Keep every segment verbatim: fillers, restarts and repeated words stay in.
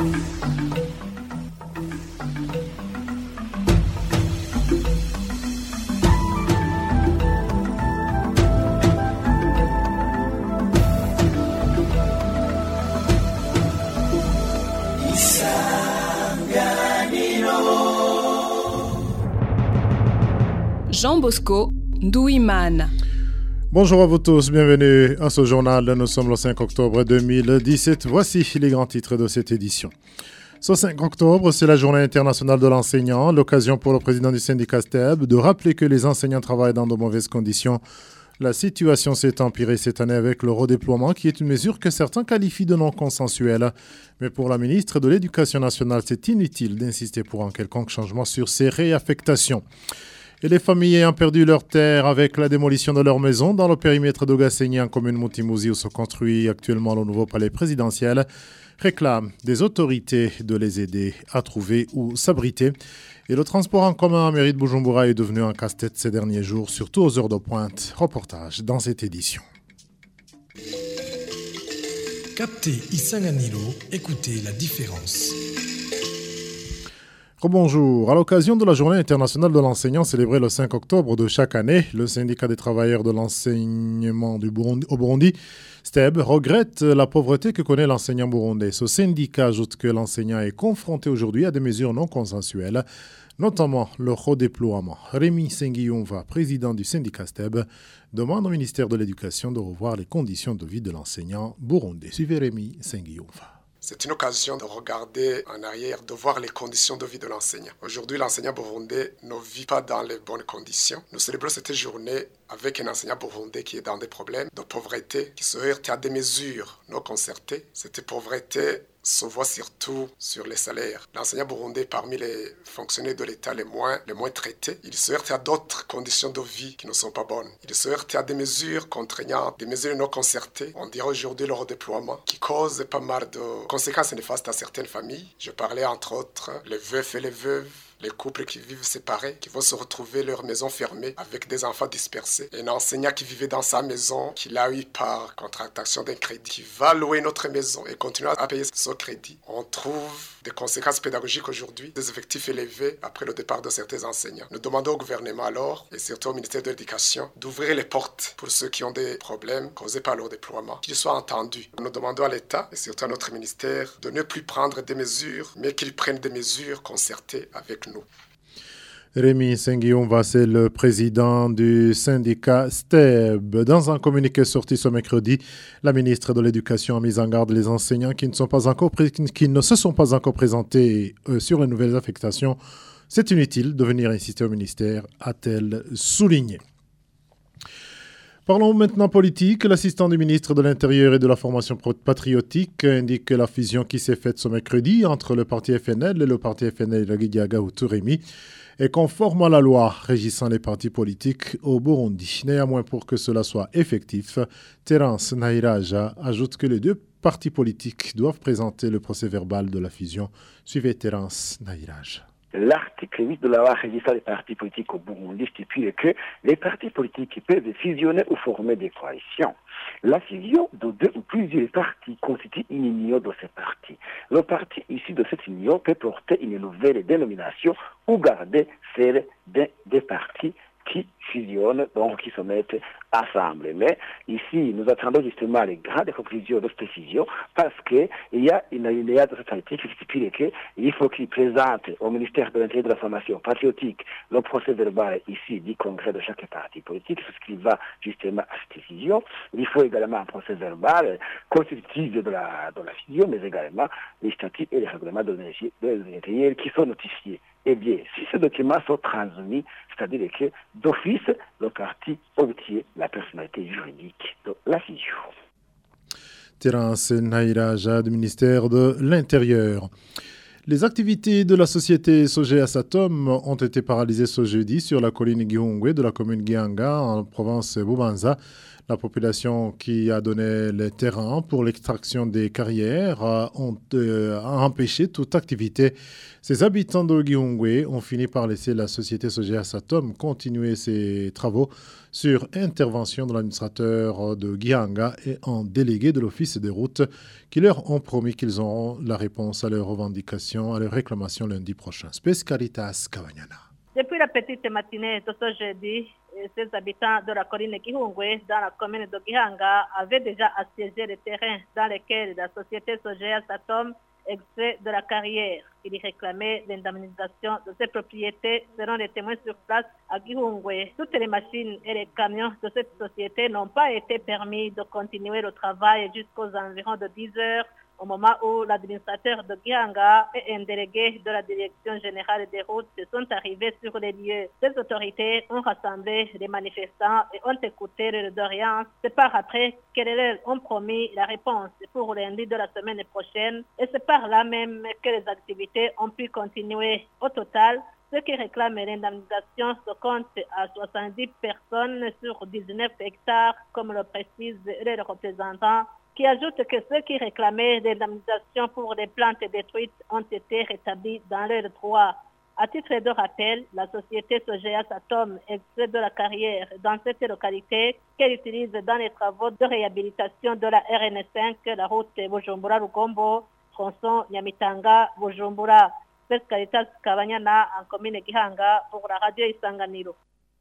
Jean Bosco Ndouimana. Bonjour à vous tous, bienvenue à ce journal. Nous sommes le cinq octobre deux mille dix-sept. Voici les grands titres de cette édition. Ce cinq octobre, c'est la journée internationale de l'enseignant, l'occasion pour le président du syndicat S T E B de rappeler que les enseignants travaillent dans de mauvaises conditions. La situation s'est empirée cette année avec le redéploiement, qui est une mesure que certains qualifient de non consensuelle. Mais pour la ministre de l'Éducation nationale, c'est inutile d'insister pour un quelconque changement sur ces réaffectations. Et les familles ayant perdu leurs terres avec la démolition de leur maison dans le périmètre de Gassigny en commune Montimouzi où se construit actuellement le nouveau palais présidentiel réclament des autorités de les aider à trouver où s'abriter. Et le transport en commun en mairie de Bujumbura est devenu un casse-tête ces derniers jours, surtout aux heures de pointe. Reportage dans cette édition. Captez Isanganilo, écoutez la différence. Bonjour. À l'occasion de la Journée internationale de l'enseignant célébrée le cinq octobre de chaque année, le syndicat des travailleurs de l'enseignement du Burundi, au Burundi, S T E B, regrette la pauvreté que connaît l'enseignant burundais. Ce syndicat ajoute que l'enseignant est confronté aujourd'hui à des mesures non consensuelles, notamment le redéploiement. Rémi Senguiyumva, président du syndicat S T E B, demande au ministère de l'Éducation de revoir les conditions de vie de l'enseignant burundais. Suivez Rémi Senguiyumva. C'est une occasion de regarder en arrière, de voir les conditions de vie de l'enseignant. Aujourd'hui, l'enseignant burundais ne vit pas dans les bonnes conditions. Nous célébrons cette journée avec un enseignant burundais qui est dans des problèmes de pauvreté, qui se heurte à des mesures non concertées. Cette pauvreté se voit surtout sur les salaires. L'enseignant burundais, parmi les fonctionnaires de l'État les moins, les moins traités, il se heurte à d'autres conditions de vie qui ne sont pas bonnes. Il se heurte à des mesures contraignantes, des mesures non concertées. On dirait aujourd'hui le redéploiement qui cause pas mal de conséquences néfastes à certaines familles. Je parlais entre autres les veufs et les veuves, les couples qui vivent séparés, qui vont se retrouver leur maison fermée avec des enfants dispersés. Un enseignant qui vivait dans sa maison, qui l'a eu par contractation d'un crédit, qui va louer notre maison et continuer à payer ce crédit. On trouve des conséquences pédagogiques aujourd'hui, des effectifs élevés après le départ de certains enseignants. Nous demandons au gouvernement alors, et surtout au ministère de l'Éducation, d'ouvrir les portes pour ceux qui ont des problèmes causés par leur déploiement, qu'ils soient entendus. Nous demandons à l'État, et surtout à notre ministère, de ne plus prendre des mesures, mais qu'ils prennent des mesures concertées avec nous. Rémi Senguiyumva, c'est le président du syndicat S T E B. Dans un communiqué sorti ce mercredi, la ministre de l'Éducation a mis en garde les enseignants qui ne, sont pas encore pré- qui ne se sont pas encore présentés euh, sur les nouvelles affectations. C'est inutile de venir insister au ministère, a-t-elle souligné. Parlons maintenant politique. L'assistant du ministre de l'Intérieur et de la Formation patriotique indique que la fusion qui s'est faite ce mercredi entre le parti F N L et le parti F N L Ragidiaga Uturemi est conforme à la loi régissant les partis politiques au Burundi. Néanmoins, pour que cela soit effectif, Terence Nahiraja ajoute que les deux partis politiques doivent présenter le procès-verbal de la fusion. Suivez Terence Nahiraja. L'article huit de la loi régissant les partis politiques au Burundi stipule que les partis politiques peuvent fusionner ou former des coalitions. La fusion de deux ou plusieurs partis constitue une union de ces partis. Le parti issu de cette union peut porter une nouvelle dénomination ou garder celle des, des partis qui fusionnent, donc qui se mettent ensemble. Mais ici, nous attendons justement les grandes conclusions de cette fusion parce qu'il y a une alinéa de cette article qui stipule qu'il faut qu'il présente au ministère de l'Intérieur et de la Formation patriotique le procès verbal ici du congrès de chaque parti politique, c'est ce qui va justement à cette fusion. Il faut également un procès verbal constitutif de la, de la fusion, mais également les statuts et les règlements de l'Intérieur qui sont notifiés. Eh bien, si ces documents sont transmis, c'est-à-dire que d'office, le parti obtient la personnalité juridique de la fusion. Terence Nahiraja du ministère de l'Intérieur. Les activités de la société Sogea Atom ont été paralysées ce jeudi sur la colline Gihungwe de la commune Gihanga en province Bubanza. La population qui a donné les terrains pour l'extraction des carrières a, ont, euh, a empêché toute activité. Ces habitants de Gihungwe ont fini par laisser la société Sogeas Atom continuer ses travaux sur intervention de l'administrateur de Gihanga et en délégué de l'Office des routes qui leur ont promis qu'ils auront la réponse à leurs revendications, à leurs réclamations lundi prochain. Space Caritas Kawanyana. Depuis la petite matinée de ce jeudi, ces habitants de la colline Gihungwe, dans la commune de Gihanga, avaient déjà assiégé les terrains dans lesquels la société Sogeas Atom extrait de la carrière. Il réclamait l'indemnisation de ses propriétés selon les témoins sur place à Gihungwe. Toutes les machines et les camions de cette société n'ont pas été permis de continuer le travail jusqu'aux environs de dix heures, au moment où l'administrateur de Gihanga et un délégué de la direction générale des routes sont arrivés sur les lieux. Ces autorités ont rassemblé les manifestants et ont écouté leurs doléances. C'est par après qu'elles leur ont promis la réponse pour lundi de la semaine prochaine et c'est par là même que les activités ont pu continuer. Au total, ceux qui réclament l'indemnisation se comptent à soixante-dix personnes sur dix-neuf hectares, comme le précisent les représentants, qui ajoute que ceux qui réclamaient l'indemnisation pour les plantes détruites ont été rétablis dans leurs droits. À titre de rappel, la société Sogeas Atom extrait de la carrière dans cette localité qu'elle utilise dans les travaux de réhabilitation de la R N cinq, la route Bujumbura-Rugombo, tronçon Nyamitanga-Bujumbura. C'est Caritas Kabanyana en commune Gihanga pour la radio Isanganiro.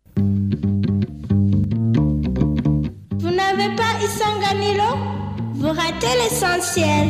Vous n'avez pas Isanganiro? Vous ratez l'essentiel.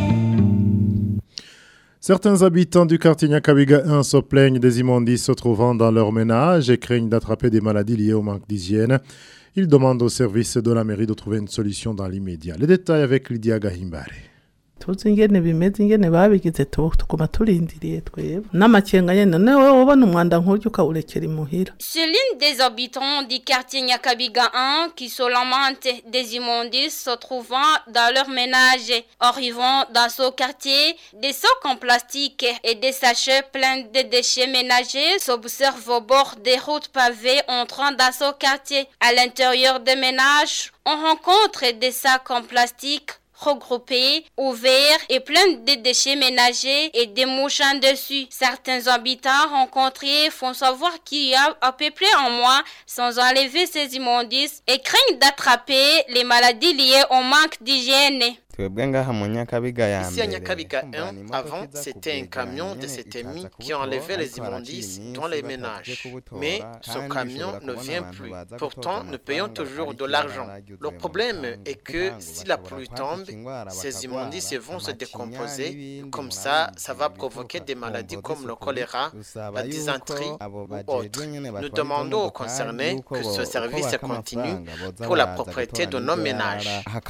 Certains habitants du quartier Nyakabiga un se plaignent des immondices se trouvant dans leur ménage et craignent d'attraper des maladies liées au manque d'hygiène. Ils demandent au service de la mairie de trouver une solution dans l'immédiat. Les détails avec Lydia Gahimbare. tuzi ingene bimeze ingene babigize tukuma turindiriye twebwe n'amakenga nyene nawe ubona umwanda nk'uryo ukawurekera imuhira. C'est l'une des habitants du quartier Nyakabiga un qui se lamente des immondices se trouvant dans leur ménage. Arrivant dans ce quartier, des sacs en plastique et des sachets pleins de déchets ménagers s'observent au bord des routes pavées entrant dans ce quartier. À l'intérieur des ménages, on rencontre des sacs en plastique regroupés, ouverts et plein de déchets ménagers et des mouches en dessus. Certains habitants rencontrés font savoir qu'il y a à peu près un mois sans enlever ces immondices et craignent d'attraper les maladies liées au manque d'hygiène. Ici à Nyakabiga un, avant, c'était un camion de C T M I qui enlevait les immondices dans les ménages. Mais ce camion ne vient plus. Pourtant, nous payons toujours de l'argent. Le problème est que si la pluie tombe, ces immondices vont se décomposer. Comme ça, ça va provoquer des maladies comme le choléra, la dysenterie ou autres. Nous demandons aux concernés que ce service continue pour la propriété de nos ménages.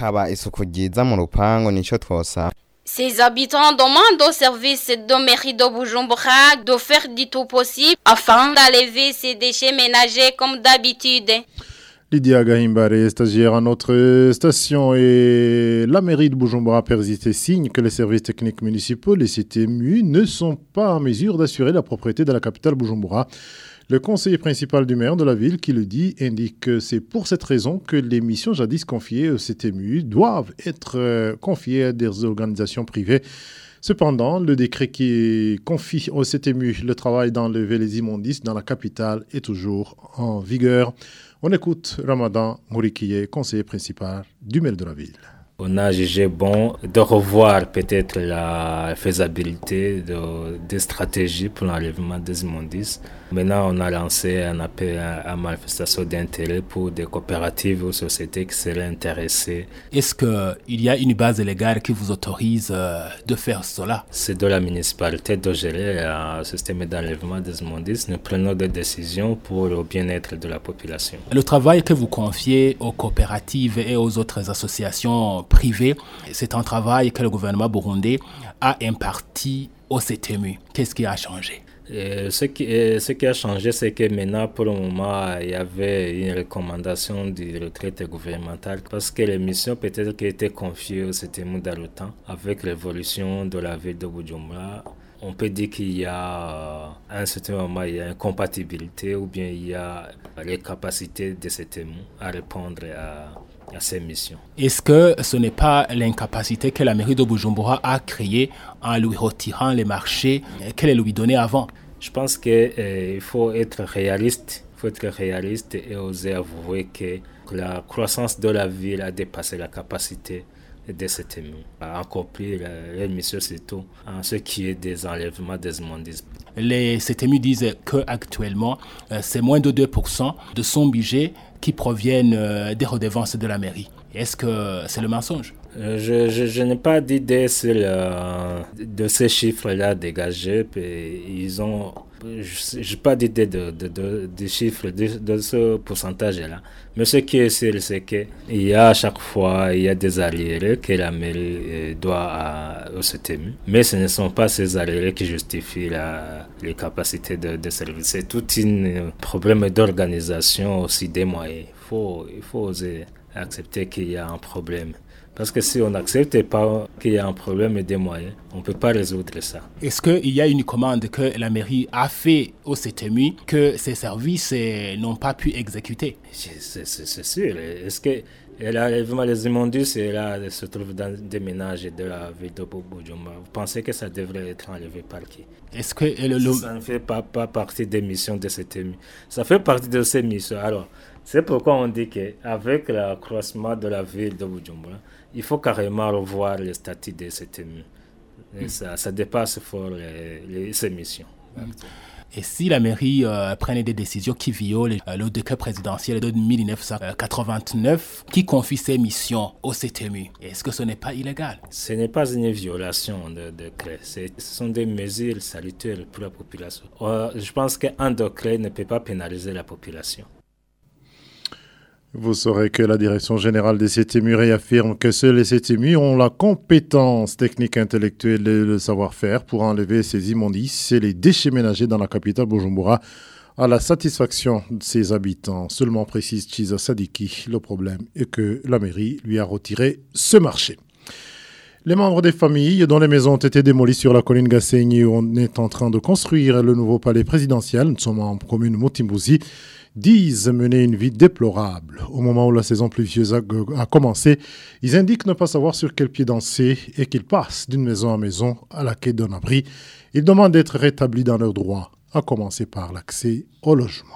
Ces habitants demandent au service de mairie de Bujumbura de faire du tout possible afin d'enlever ces déchets ménagers comme d'habitude. Lydia Gahimbare, stagiaire à notre station, et la mairie de Bujumbura persiste et signe que les services techniques municipaux, les C T M U, ne sont pas en mesure d'assurer la propriété de la capitale Bujumbura. Le conseiller principal du maire de la ville qui le dit indique que c'est pour cette raison que les missions jadis confiées au C T M U doivent être euh, confiées à des organisations privées. Cependant, le décret qui confie au C T M U le travail d'enlever les immondices dans la capitale est toujours en vigueur. On écoute Ramadan Mourikiye, conseiller principal du maire de la ville. On a jugé bon de revoir peut-être la faisabilité de, des stratégies pour l'enlèvement des immondices. Maintenant, on a lancé un appel à, à manifestation d'intérêt pour des coopératives ou sociétés qui seraient intéressées. Est-ce qu'il y a une base légale qui vous autorise euh, de faire cela? C'est de la municipalité de gérer un système d'enlèvement des immondices. Nous prenons des décisions pour le bien-être de la population. Le travail que vous confiez aux coopératives et aux autres associations privées, c'est un travail que le gouvernement burundais a imparti au C T M U. Qu'est-ce qui a changé? Et ce, qui, ce qui a changé, c'est que maintenant, pour le moment, il y avait une recommandation de retraite gouvernementale parce que les missions peut-être qui étaient confiées au C T M U dans le temps, avec l'évolution de la ville de Bujumbura, on peut dire qu'il y a, à un certain moment, il y a une compatibilité ou bien il y a les capacités de C T M U à répondre à à ses missions. Est-ce que ce n'est pas l'incapacité que la mairie de Bujumbura a créée en lui retirant les marchés qu'elle lui donnait avant? Je pense qu'il euh, faut être réaliste, il faut être réaliste et oser avouer que la croissance de la ville a dépassé la capacité de C T M U, à accomplir les missions surtout en ce qui est des enlèvements des immondices. Les C T M U disent qu'actuellement, euh, c'est moins de deux pour cent de son budget qui proviennent euh, des redevances de la mairie. Est-ce que c'est le mensonge? euh, Je, je, je n'ai pas d'idée sur le, de ces chiffres-là dégagés. Ils ont, je n'ai pas d'idée de, de, de, de chiffres de, de ce pourcentage-là. Mais ce qui est sûr, c'est qu'il y a à chaque fois il y a des arriérés que la mairie doit à, au C T M U. Mais ce ne sont pas ces arriérés qui justifient la, les capacités de, de service. C'est tout un problème d'organisation aussi des moyens. Il faut, il faut oser accepter qu'il y a un problème. Parce que si on n'accepte pas qu'il y a un problème des moyens, on ne peut pas résoudre ça. Est-ce qu'il y a une commande que la mairie a fait au C T M U que ses services n'ont pas pu exécuter? C'est, c'est, c'est sûr. Est-ce que l'enlèvement des immondices là, se trouve dans des ménages de la ville de Bujumbura? Vous pensez que ça devrait être enlevé par qui? Est-ce que le, le... Ça ne fait pas, pas partie des missions de C T M U. Ça fait partie de ces missions. Alors, c'est pourquoi on dit qu'avec l'accroissement de la ville de Bujumbura, il faut carrément revoir les statuts de C T M U. Et ça, ça dépasse fort les, les, ces missions. Et si la mairie euh, prenait des décisions qui violent euh, le décret présidentiel de mille neuf cent quatre-vingt-neuf qui confie ses missions au C T M U, est-ce que ce n'est pas illégal? Ce n'est pas une violation de décret. Ce sont des mesures salutaires pour la population. Euh, je pense qu'un décret ne peut pas pénaliser la population. Vous saurez que la direction générale des C T M U réaffirme que seuls les C T M U ont la compétence technique, intellectuelle et le savoir-faire pour enlever ces immondices et les déchets ménagers dans la capitale Bujumbura à la satisfaction de ses habitants. Seulement, précise Chiza Sadiki, le problème est que la mairie lui a retiré ce marché. Les membres des familles dont les maisons ont été démolies sur la colline Gassegne où on est en train de construire le nouveau palais présidentiel, nous sommes en commune Motimbuzi, disent mener une vie déplorable. Au moment où la saison pluvieuse a, a commencé, ils indiquent ne pas savoir sur quel pied danser et qu'ils passent d'une maison à maison à la quête d'un abri. Ils demandent d'être rétablis dans leurs droits, à commencer par l'accès au logement.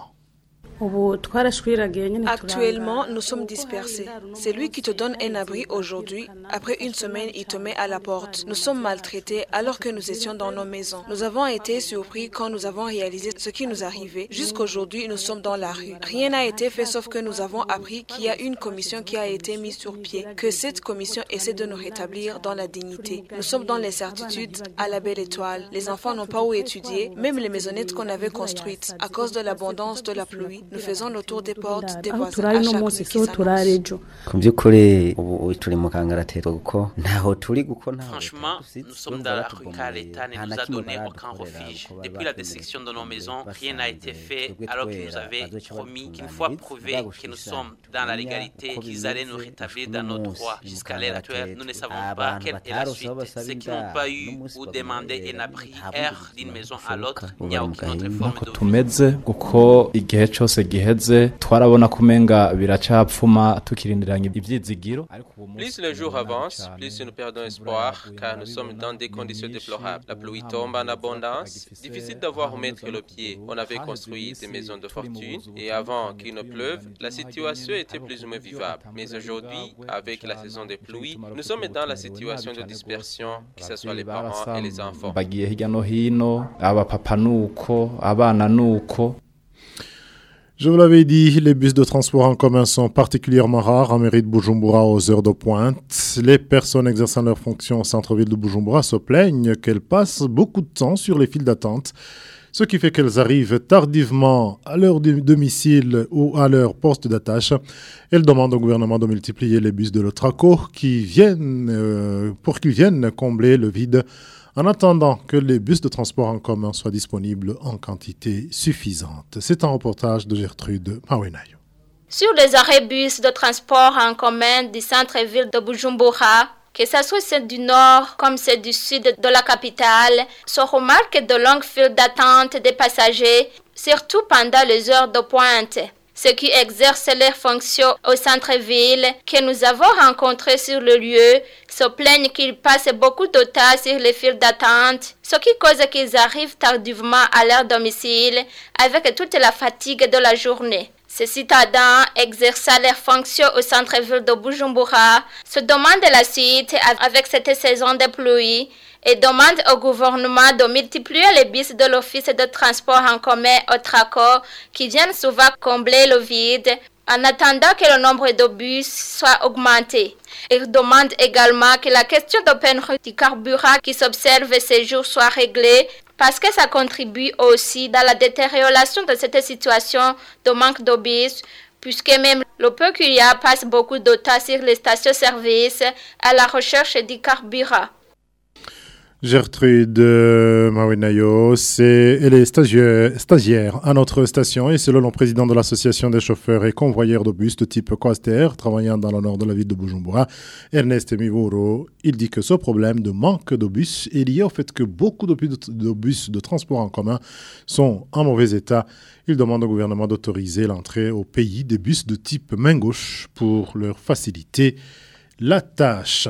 Actuellement, nous sommes dispersés. C'est lui qui te donne un abri aujourd'hui. Après une semaine, il te met à la porte. Nous sommes maltraités alors que nous étions dans nos maisons. Nous avons été surpris quand nous avons réalisé ce qui nous arrivait. Jusqu'aujourd'hui, nous sommes dans la rue. Rien n'a été fait sauf que nous avons appris qu'il y a une commission qui a été mise sur pied, que cette commission essaie de nous rétablir dans la dignité. Nous sommes dans l'incertitude à la belle étoile. Les enfants n'ont pas où étudier, même les maisonnettes qu'on avait construites. À cause de l'abondance de la pluie, nous faisons le tour des portes des voisins à chaque nuit qui s'annonce. Franchement, nous sommes dans la rue car l'État ne nous a donné aucun refuge. Depuis la destruction de nos maisons, rien n'a été fait alors qu'ils nous avaient promis qu'une fois prouvé que nous sommes dans la légalité, qu'ils allaient nous rétablir dans nos droits. Jusqu'à l'heure actuelle, nous ne savons pas quelle est la suite. Ceux qui n'ont pas eu ou demandé un abri errent d'une maison à l'autre. Il n'y a aucune autre forme de twarabona kumenga biracapfuma tukirindiranye ivyizigiro. Plus les jours avancent, plus nous perdons espoir car nous sommes dans des conditions déplorables. La pluie tombe en abondance, difficile d'avoir où mettre le pied. On avait construit des maisons de fortune et avant qu'il ne pleuve, la situation était plus ou moins vivable. Mais aujourd'hui, avec la saison des pluies, nous sommes dans la situation de dispersion, que ce soit les parents et les enfants. Bagiye hirya no hino, abapapa nuko, abana nuko. Je vous l'avais dit, les bus de transport en commun sont particulièrement rares en mairie de Bujumbura aux heures de pointe. Les personnes exerçant leurs fonctions au centre-ville de Bujumbura se plaignent qu'elles passent beaucoup de temps sur les files d'attente, ce qui fait qu'elles arrivent tardivement à leur domicile ou à leur poste d'attache. Elles demandent au gouvernement de multiplier les bus de l'Otraco qui viennent, euh, pour qu'ils viennent combler le vide en attendant que les bus de transport en commun soient disponibles en quantité suffisante. C'est un reportage de Gertrude Mawenayo. Sur les arrêts bus de transport en commun du centre-ville de Bujumbura, que ce soit ceux du nord comme ceux du sud de la capitale, se remarquent de longues files d'attente des passagers, surtout pendant les heures de pointe. Ceux qui exercent leurs fonctions au centre-ville que nous avons rencontrés sur le lieu se plaignent qu'ils passent beaucoup de temps sur les files d'attente, ce qui cause qu'ils arrivent tardivement à leur domicile avec toute la fatigue de la journée. Ces citadins exerçant leurs fonctions au centre-ville de Bujumbura se demandent la suite avec cette saison de pluie et demandent au gouvernement de multiplier les bus de l'Office de transport en commun au Traco qui viennent souvent combler le vide en attendant que le nombre de bus soit augmenté. Ils demandent également que la question de pénurie du carburant qui s'observe ces jours soit réglée parce que ça contribue aussi dans la détérioration de cette situation de manque de bus, puisque même le peu qu'il y a passe beaucoup de temps sur les stations-service à la recherche du carburant. Gertrude Mawinayo, c'est, elle est stagiaire, stagiaire à notre station et selon le président de l'association des chauffeurs et convoyeurs de bus de type Coaster, travaillant dans le nord de la ville de Bujumbura, Ernest Mivoro, il dit que ce problème de manque de bus est lié au fait que beaucoup de bus de, bus de transport en commun sont en mauvais état. Il demande au gouvernement d'autoriser l'entrée au pays des bus de type main gauche pour leur faciliter la tâche.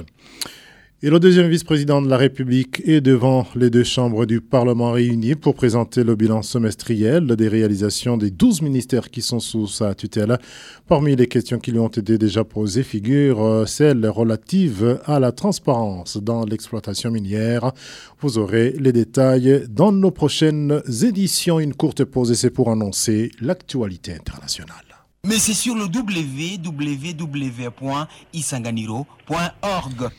Et le deuxième vice-président de la République est devant les deux chambres du Parlement réunies pour présenter le bilan semestriel des réalisations des douze ministères qui sont sous sa tutelle. Parmi les questions qui lui ont été déjà posées figurent celles relatives à la transparence dans l'exploitation minière. Vous aurez les détails dans nos prochaines éditions. Une courte pause et c'est pour annoncer l'actualité internationale. Mais c'est sur le w w w point isanganiro point org.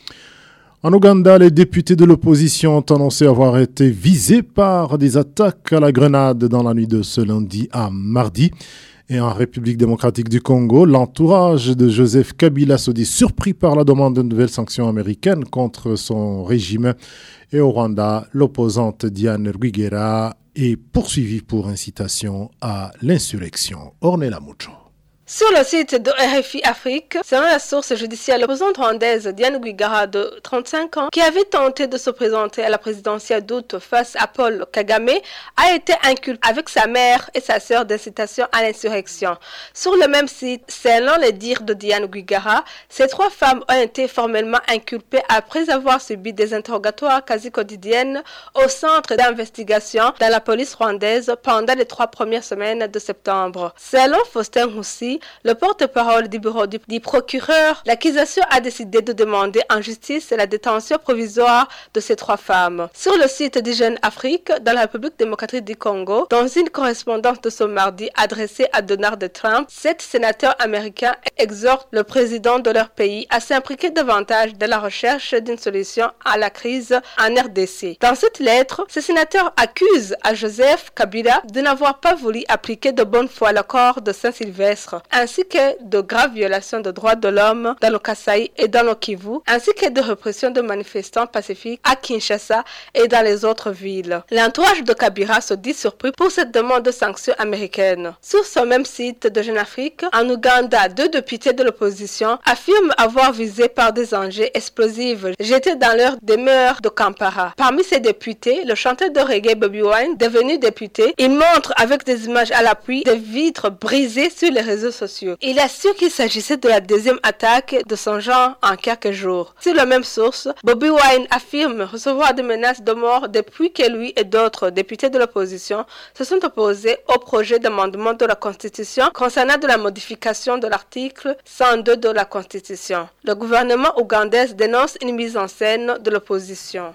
En Ouganda, les députés de l'opposition ont annoncé avoir été visés par des attaques à la grenade dans la nuit de ce lundi à mardi. Et en République démocratique du Congo, l'entourage de Joseph Kabila se dit surpris par la demande de nouvelles sanctions américaines contre son régime. Et au Rwanda, l'opposante Diane Rwigara est poursuivie pour incitation à l'insurrection. Ornella Mucho. Sur le site de R F I Afrique, selon la source judiciaire, l'opposante rwandaise Diane Rwigara de trente-cinq ans, qui avait tenté de se présenter à la présidentielle d'août face à Paul Kagame, a été inculpée avec sa mère et sa sœur d'incitation à l'insurrection. Sur le même site, selon les dires de Diane Rwigara, ces trois femmes ont été formellement inculpées après avoir subi des interrogatoires quasi quotidiennes au centre d'investigation dans la police rwandaise pendant les trois premières semaines de septembre. Selon Faustin Roussi, le porte-parole du bureau du, du procureur, l'accusation a décidé de demander en justice la détention provisoire de ces trois femmes. Sur le site du Jeune Afrique, dans la République démocratique du Congo, dans une correspondance de ce mardi adressée à Donald Trump, sept sénateurs américains exhortent le président de leur pays à s'impliquer davantage dans la recherche d'une solution à la crise en R D C. Dans cette lettre, ces sénateurs accusent à Joseph Kabila de n'avoir pas voulu appliquer de bonne foi l'accord de Saint-Sylvestre, ainsi que de graves violations de droits de l'homme dans le Kasaï et dans le Kivu, ainsi que de répression de manifestants pacifiques à Kinshasa et dans les autres villes. L'entourage de Kabila se dit surpris pour cette demande de sanctions américaines. Sur ce même site de Jeune Afrique, en Ouganda, deux députés de l'opposition affirment avoir visé par des engins explosifs jetés dans leur demeure de Kampala. Parmi ces députés, le chanteur de reggae Bobi Wine, devenu député, il montre avec des images à l'appui des vitres brisées sur les réseaux sociaux. Il assure qu'il s'agissait de la deuxième attaque de son genre en quelques jours. Sur la même source, Bobi Wine affirme recevoir des menaces de mort depuis que lui et d'autres députés de l'opposition se sont opposés au projet d'amendement de la Constitution concernant de la modification de l'article cent deux de la Constitution. Le gouvernement ougandais dénonce une mise en scène de l'opposition.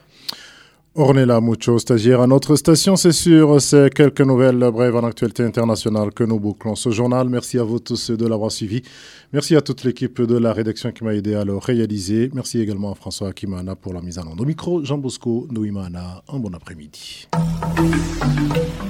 Ornella Mucho, stagiaire à notre station, c'est sûr, c'est quelques nouvelles brèves en actualité internationale que nous bouclons ce journal. Merci à vous tous de l'avoir suivi. Merci à toute l'équipe de la rédaction qui m'a aidé à le réaliser. Merci également à François Akimana pour la mise en onde. Au micro, Jean Bosco Nouimana. Un bon après-midi.